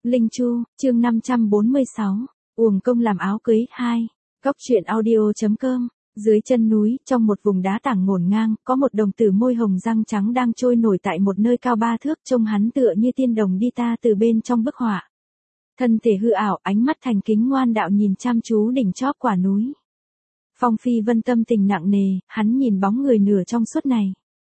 Linh Chu, chương 546, uổng công làm áo cưới 2. Cóc truyện audio.com. Dưới chân núi, trong một vùng đá tảng ngổn ngang, có một đồng tử môi hồng răng trắng đang trôi nổi tại một nơi cao 3 thước, trông hắn tựa như tiên đồng đi ta từ bên trong bức họa. Thân thể hư ảo, ánh mắt thành kính ngoan đạo nhìn chăm chú đỉnh chóp quả núi. Phong Phi Vân tâm tình nặng nề, hắn nhìn bóng người nửa trong suốt này.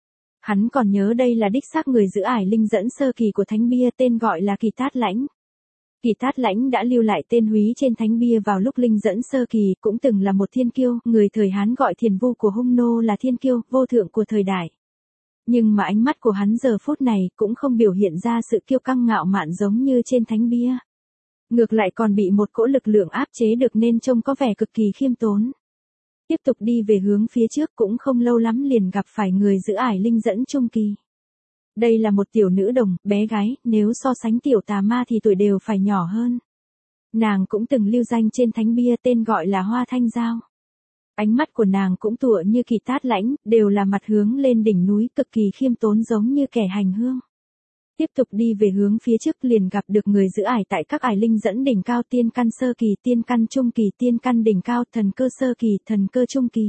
Hắn còn nhớ đây là đích xác người giữ ải linh dẫn sơ kỳ của thánh bia, tên gọi là Kỳ Tát Lãnh. Kỳ Tát Lãnh đã lưu lại tên húy trên thánh bia vào lúc linh dẫn sơ kỳ, cũng từng là một thiên kiêu, người thời Hán gọi thiền vu của hung nô là thiên kiêu, vô thượng của thời đại. Nhưng mà ánh mắt của hắn giờ phút này cũng không biểu hiện ra sự kiêu căng ngạo mạn giống như trên thánh bia. Ngược lại còn bị một cỗ lực lượng áp chế được nên trông có vẻ cực kỳ khiêm tốn. Tiếp tục đi về hướng phía trước cũng không lâu lắm liền gặp phải người giữ ải linh dẫn trung kỳ. Đây là một tiểu nữ đồng, bé gái, nếu so sánh tiểu tà ma thì tuổi đều phải nhỏ hơn. Nàng cũng từng lưu danh trên thánh bia, tên gọi là Hoa Thanh Giao. Ánh mắt của nàng cũng tựa như Kỳ Tát Lãnh, đều là mặt hướng lên đỉnh núi, cực kỳ khiêm tốn giống như kẻ hành hương. Tiếp tục đi về hướng phía trước liền gặp được người giữ ải tại các ải linh dẫn đỉnh cao, tiên căn sơ kỳ, tiên căn trung kỳ, tiên căn đỉnh cao, thần cơ sơ kỳ, thần cơ trung kỳ.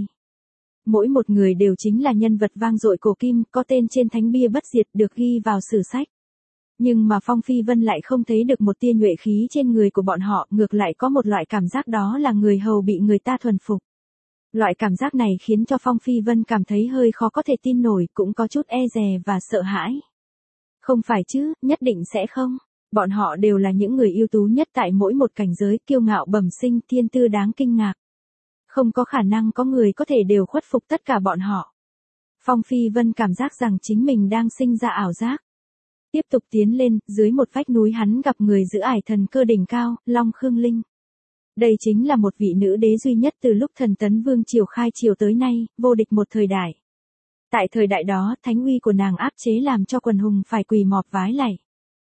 Mỗi một người đều chính là nhân vật vang dội cổ kim, có tên trên thánh bia bất diệt, được ghi vào sử sách. Nhưng mà Phong Phi Vân lại không thấy được một tia nhuệ khí trên người của bọn họ, ngược lại có một loại cảm giác đó là người hầu bị người ta thuần phục. Loại cảm giác này khiến cho Phong Phi Vân cảm thấy hơi khó có thể tin nổi, cũng có chút e dè và sợ hãi. Không phải chứ, nhất định sẽ không. Bọn họ đều là những người ưu tú nhất tại mỗi một cảnh giới, kiêu ngạo bẩm sinh, thiên tư đáng kinh ngạc. Không có khả năng có người có thể đều khuất phục tất cả bọn họ. Phong Phi Vân cảm giác rằng chính mình đang sinh ra ảo giác. Tiếp tục tiến lên, dưới một vách núi hắn gặp người giữ ải thần cơ đỉnh cao, Long Khương Linh. Đây chính là một vị nữ đế duy nhất từ lúc Thần Tấn Vương triều khai triều tới nay, vô địch một thời đại. Tại thời đại đó, thánh uy của nàng áp chế làm cho quần hùng phải quỳ mọp vái lạy.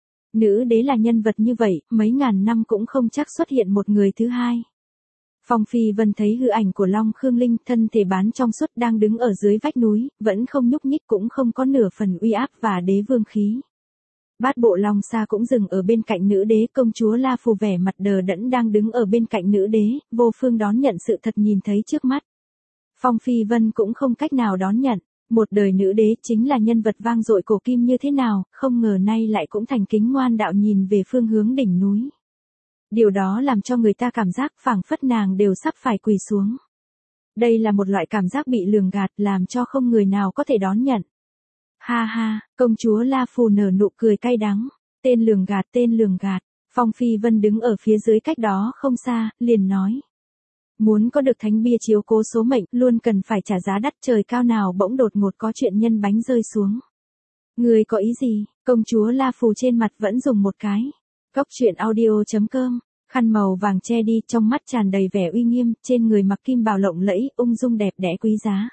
Nữ đế là nhân vật như vậy, mấy ngàn năm cũng không chắc xuất hiện một người thứ hai. Phong Phi Vân thấy hư ảnh của Long Khương Linh, thân thể bán trong suốt, đang đứng ở dưới vách núi, vẫn không nhúc nhích, cũng không có nửa phần uy áp và đế vương khí. Bát bộ long xa cũng dừng ở bên cạnh nữ đế, công chúa La Phù vẻ mặt đờ đẫn đang đứng ở bên cạnh nữ đế, vô phương đón nhận sự thật nhìn thấy trước mắt. Phong Phi Vân cũng không cách nào đón nhận. Một đời nữ đế chính là nhân vật vang dội cổ kim như thế nào, không ngờ nay lại cũng thành kính ngoan đạo nhìn về phương hướng đỉnh núi. Điều đó làm cho người ta cảm giác phảng phất nàng đều sắp phải quỳ xuống. Đây là một loại cảm giác bị lường gạt, làm cho không người nào có thể đón nhận. Ha ha, công chúa La Phù nở nụ cười cay đắng. Tên lường gạt, tên lường gạt. Phong Phi Vân đứng ở phía dưới cách đó không xa, liền nói. Muốn có được thánh bia chiếu cố số mệnh, luôn cần phải trả giá đắt, trời cao nào bỗng đột ngột có chuyện nhân bánh rơi xuống. Người có ý gì? Công chúa La Phù trên mặt vẫn dùng một cái. Cóc truyện audio.com. Khăn màu vàng che đi, trong mắt tràn đầy vẻ uy nghiêm, trên người mặc kim bào lộng lẫy, ung dung đẹp đẽ quý giá.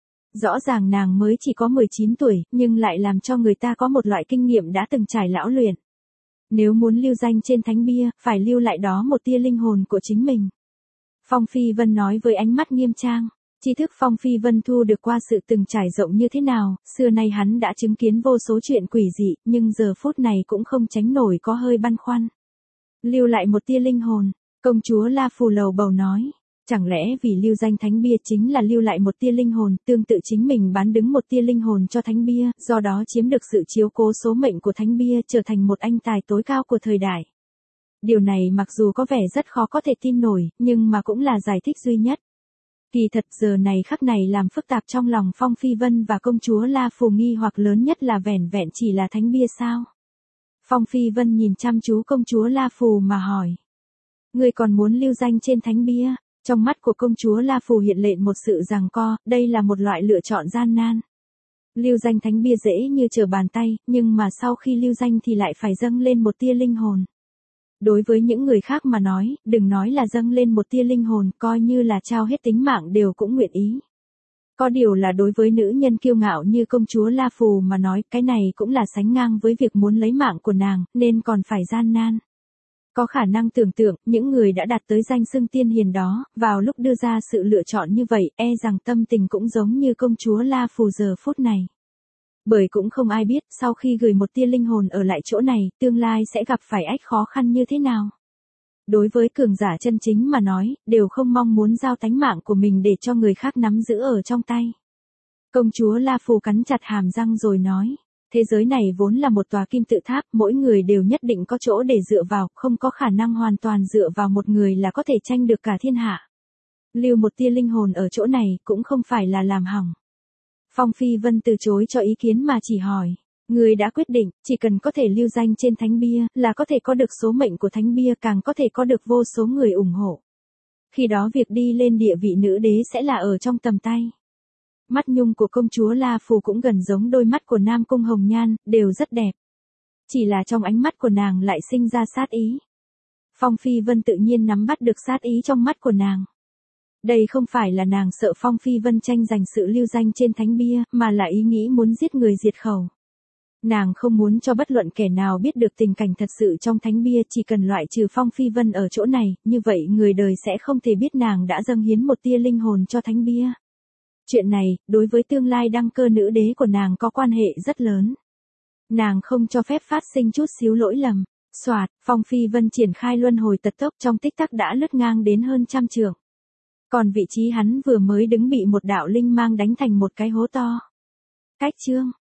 Rõ ràng nàng mới chỉ có 19 tuổi, nhưng lại làm cho người ta có một loại kinh nghiệm đã từng trải lão luyện. Nếu muốn lưu danh trên thánh bia, phải lưu lại đó một tia linh hồn của chính mình. Phong Phi Vân nói với ánh mắt nghiêm trang. Tri thức Phong Phi Vân thu được qua sự từng trải rộng như thế nào, xưa nay hắn đã chứng kiến vô số chuyện quỷ dị, nhưng giờ phút này cũng không tránh nổi có hơi băn khoăn. Lưu lại một tia linh hồn, công chúa La Phù lầu bầu nói. Chẳng lẽ vì lưu danh thánh bia chính là lưu lại một tia linh hồn, tương tự chính mình bán đứng một tia linh hồn cho thánh bia, do đó chiếm được sự chiếu cố số mệnh của thánh bia, trở thành một anh tài tối cao của thời đại. Điều này mặc dù có vẻ rất khó có thể tin nổi, nhưng mà cũng là giải thích duy nhất. Kỳ thật giờ này khắc này làm phức tạp trong lòng Phong Phi Vân và công chúa La Phù nghi hoặc lớn nhất là vẻn vẹn chỉ là thánh bia sao? Phong Phi Vân nhìn chăm chú công chúa La Phù mà hỏi. Người còn muốn lưu danh trên thánh bia? Trong mắt của công chúa La Phù hiện lên một sự giằng co, đây là một loại lựa chọn gian nan. Lưu danh thánh bia dễ như trở bàn tay, nhưng mà sau khi lưu danh thì lại phải dâng lên một tia linh hồn. Đối với những người khác mà nói, đừng nói là dâng lên một tia linh hồn, coi như là trao hết tính mạng đều cũng nguyện ý. Có điều là đối với nữ nhân kiêu ngạo như công chúa La Phù mà nói, cái này cũng là sánh ngang với việc muốn lấy mạng của nàng, nên còn phải gian nan. Có khả năng tưởng tượng, những người đã đạt tới danh xưng tiên hiền đó, vào lúc đưa ra sự lựa chọn như vậy, e rằng tâm tình cũng giống như công chúa La Phù giờ phút này. Bởi cũng không ai biết sau khi gửi một tia linh hồn ở lại chỗ này, tương lai sẽ gặp phải ách khó khăn như thế nào. Đối với cường giả chân chính mà nói, đều không mong muốn giao tánh mạng của mình để cho người khác nắm giữ ở trong tay. Công chúa La Phù cắn chặt hàm răng rồi nói, thế giới này vốn là một tòa kim tự tháp, mỗi người đều nhất định có chỗ để dựa vào, không có khả năng hoàn toàn dựa vào một người là có thể tranh được cả thiên hạ. Lưu một tia linh hồn ở chỗ này cũng không phải là làm hỏng. Phong Phi Vân từ chối cho ý kiến mà chỉ hỏi, người đã quyết định, chỉ cần có thể lưu danh trên thánh bia, là có thể có được số mệnh của thánh bia, càng có thể có được vô số người ủng hộ. Khi đó việc đi lên địa vị nữ đế sẽ là ở trong tầm tay. Mắt nhung của công chúa La Phù cũng gần giống đôi mắt của Nam Cung Hồng Nhan, đều rất đẹp. Chỉ là trong ánh mắt của nàng lại sinh ra sát ý. Phong Phi Vân tự nhiên nắm bắt được sát ý trong mắt của nàng. Đây không phải là nàng sợ Phong Phi Vân tranh giành sự lưu danh trên thánh bia, mà là ý nghĩ muốn giết người diệt khẩu. Nàng không muốn cho bất luận kẻ nào biết được tình cảnh thật sự trong thánh bia, chỉ cần loại trừ Phong Phi Vân ở chỗ này, như vậy người đời sẽ không thể biết nàng đã dâng hiến một tia linh hồn cho thánh bia. Chuyện này, đối với tương lai đăng cơ nữ đế của nàng có quan hệ rất lớn. Nàng không cho phép phát sinh chút xíu lỗi lầm. Soạt, Phong Phi Vân triển khai luân hồi tật tốc trong tích tắc đã lướt ngang đến hơn trăm trượng. Còn vị trí hắn vừa mới đứng bị một đạo linh mang đánh thành một cái hố to. Cách chương